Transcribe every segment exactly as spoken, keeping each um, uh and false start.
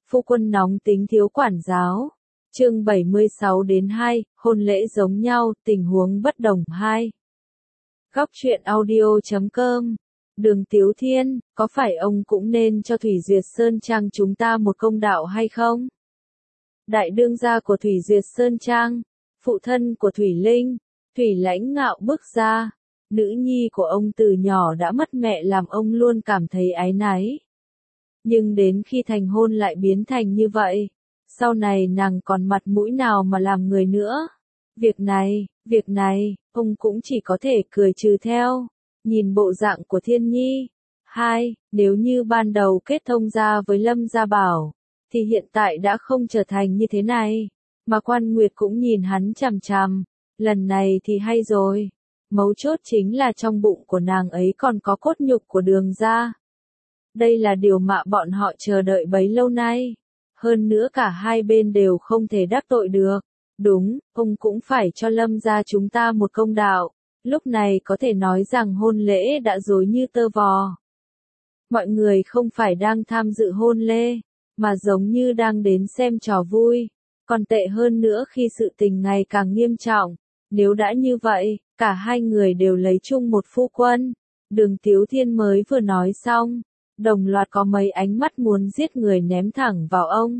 Phu quân nóng tính thiếu quản giáo. Chương bảy mươi sáu đến hai, hôn lễ giống nhau, tình huống bất đồng hai. Góc truyện audio chấm com. Đường Tiếu Thiên, có phải ông cũng nên cho Thủy Duyệt Sơn Trang chúng ta một công đạo hay không? Đại đương gia của Thủy Duyệt Sơn Trang, phụ thân của Thủy Linh, Thủy Lãnh Ngạo bước ra. Nữ nhi của ông từ nhỏ đã mất mẹ làm ông luôn cảm thấy áy náy. Nhưng đến khi thành hôn lại biến thành như vậy. Sau này nàng còn mặt mũi nào mà làm người nữa. Việc này, việc này, ông cũng chỉ có thể cười trừ theo. Nhìn bộ dạng của Thiên Nhi. Hai, nếu như ban đầu kết thông ra với Lâm Gia Bảo, thì hiện tại đã không trở thành như thế này. Mà Quan Nguyệt cũng nhìn hắn chằm chằm. Lần này thì hay rồi. Mấu chốt chính là trong bụng của nàng ấy còn có cốt nhục của Đường gia. Đây là điều mà bọn họ chờ đợi bấy lâu nay. Hơn nữa cả hai bên đều không thể đắc tội được. Đúng, ông cũng phải cho Lâm gia chúng ta một công đạo. Lúc này có thể nói rằng hôn lễ đã rối như tơ vò. Mọi người không phải đang tham dự hôn lễ, mà giống như đang đến xem trò vui. Còn tệ hơn nữa khi sự tình ngày càng nghiêm trọng. Nếu đã như vậy, cả hai người đều lấy chung một phu quân. Đường Tiếu Thiên mới vừa nói xong. Đồng loạt có mấy ánh mắt muốn giết người ném thẳng vào ông.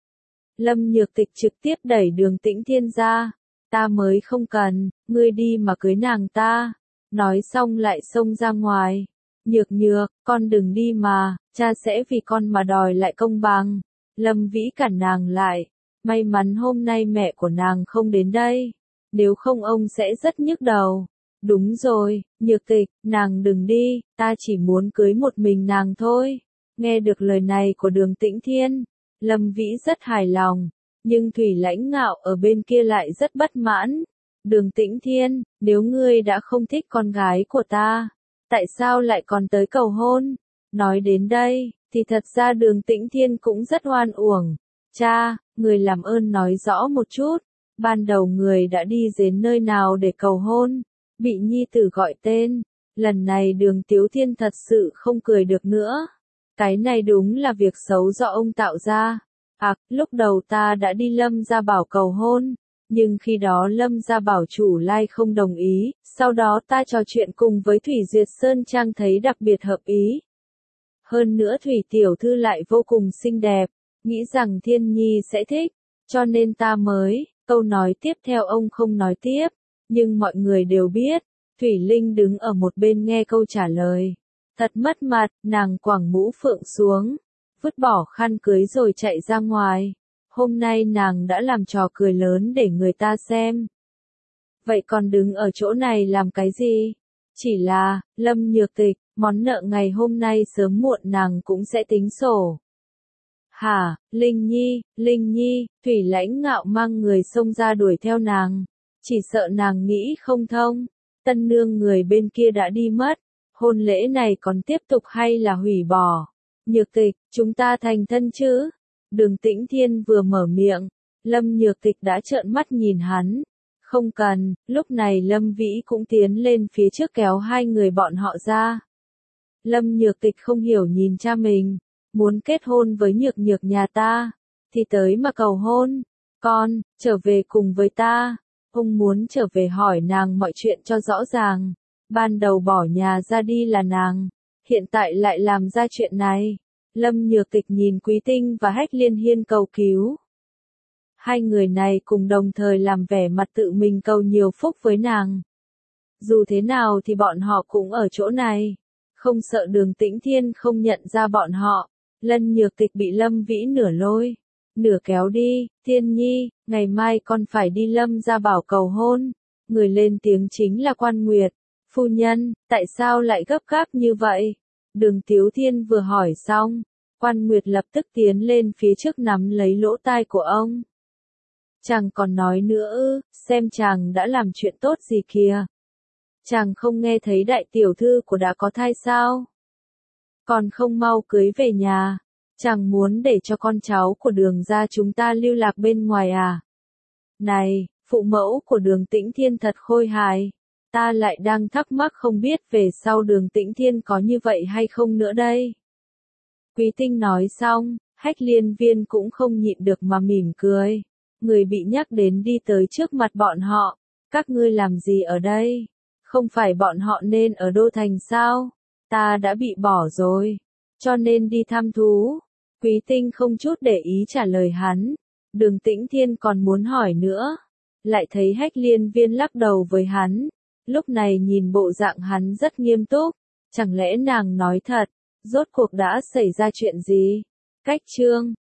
Lâm Nhược Tịch trực tiếp đẩy Đường Tĩnh Thiên ra. Ta mới không cần, ngươi đi mà cưới nàng ta. Nói xong lại xông ra ngoài. Nhược nhược, con đừng đi mà, cha sẽ vì con mà đòi lại công bằng. Lâm Vĩ cản nàng lại. May mắn hôm nay mẹ của nàng không đến đây. Nếu không ông sẽ rất nhức đầu. Đúng rồi, Nhược Tịch, nàng đừng đi, ta chỉ muốn cưới một mình nàng thôi. Nghe được lời này của Đường Tĩnh Thiên, Lâm Vĩ rất hài lòng, nhưng Thủy Lãnh Ngạo ở bên kia lại rất bất mãn. Đường Tĩnh Thiên, nếu ngươi đã không thích con gái của ta, tại sao lại còn tới cầu hôn? Nói đến đây, thì thật ra Đường Tĩnh Thiên cũng rất oan uổng. Cha, người làm ơn nói rõ một chút, ban đầu người đã đi đến nơi nào để cầu hôn? Bị nhi tử gọi tên, lần này Đường Tiếu Thiên thật sự không cười được nữa. Cái này đúng là việc xấu do ông tạo ra. À, lúc đầu ta đã đi Lâm Gia Bảo cầu hôn, nhưng khi đó Lâm Gia Bảo chủ lai không đồng ý, sau đó ta trò chuyện cùng với Thủy Duyệt Sơn Trang thấy đặc biệt hợp ý. Hơn nữa Thủy Tiểu Thư lại vô cùng xinh đẹp, nghĩ rằng Thiên Nhi sẽ thích, cho nên ta mới, câu nói tiếp theo ông không nói tiếp. Nhưng mọi người đều biết, Thủy Linh đứng ở một bên nghe câu trả lời. Thật mất mặt, nàng quẳng mũ phượng xuống, vứt bỏ khăn cưới rồi chạy ra ngoài. Hôm nay nàng đã làm trò cười lớn để người ta xem. Vậy còn đứng ở chỗ này làm cái gì? Chỉ là, Lâm Nhược Tịch, món nợ ngày hôm nay sớm muộn nàng cũng sẽ tính sổ. Hả, Linh Nhi, Linh Nhi, Thủy Lãnh Ngạo mang người xông ra đuổi theo nàng. Chỉ sợ nàng nghĩ không thông, tân nương người bên kia đã đi mất, hôn lễ này còn tiếp tục hay là hủy bỏ? Nhược Tịch, chúng ta thành thân chứ? Đường Tĩnh Thiên vừa mở miệng, Lâm Nhược Tịch đã trợn mắt nhìn hắn. Không cần, lúc này Lâm Vĩ cũng tiến lên phía trước kéo hai người bọn họ ra. Lâm Nhược Tịch không hiểu nhìn cha mình, muốn kết hôn với Nhược Nhược nhà ta, thì tới mà cầu hôn, con, trở về cùng với ta. Ông muốn trở về hỏi nàng mọi chuyện cho rõ ràng. Ban đầu bỏ nhà ra đi là nàng, hiện tại lại làm ra chuyện này. Lâm Nhược Tịch nhìn Quý Tinh và Hách Liên Hiên cầu cứu. Hai người này cùng đồng thời làm vẻ mặt tự mình cầu nhiều phúc với nàng. Dù thế nào thì bọn họ cũng ở chỗ này. Không sợ Đường Tĩnh Thiên không nhận ra bọn họ. Lâm Nhược Tịch bị Lâm Vĩ nửa lôi, nửa kéo đi. Thiên Nhi, ngày mai con phải đi Lâm Gia Bảo cầu hôn. Người lên tiếng chính là Quan Nguyệt. Phu nhân, tại sao lại gấp gáp như vậy? Đường Tiếu Thiên vừa hỏi xong, Quan Nguyệt lập tức tiến lên phía trước nắm lấy lỗ tai của ông. Chàng còn nói nữa ư, xem chàng đã làm chuyện tốt gì kìa. Chàng không nghe thấy đại tiểu thư của đã có thai sao? Còn không mau cưới về nhà. Chàng muốn để cho con cháu của Đường gia chúng ta lưu lạc bên ngoài à? Này, phụ mẫu của Đường Tĩnh Thiên thật khôi hài. Ta lại đang thắc mắc không biết về sau Đường Tĩnh Thiên có như vậy hay không nữa đây. Quý Tinh nói xong, Hách Liên Viên cũng không nhịn được mà mỉm cười. Người bị nhắc đến đi tới trước mặt bọn họ. Các ngươi làm gì ở đây? Không phải bọn họ nên ở Đô Thành sao? Ta đã bị bỏ rồi. Cho nên đi thăm thú. Quý Tinh không chút để ý trả lời hắn. Đường Tĩnh Thiên còn muốn hỏi nữa. Lại thấy Hách Liên Viên lắc đầu với hắn. Lúc này nhìn bộ dạng hắn rất nghiêm túc. Chẳng lẽ nàng nói thật? Rốt cuộc đã xảy ra chuyện gì? Cách chương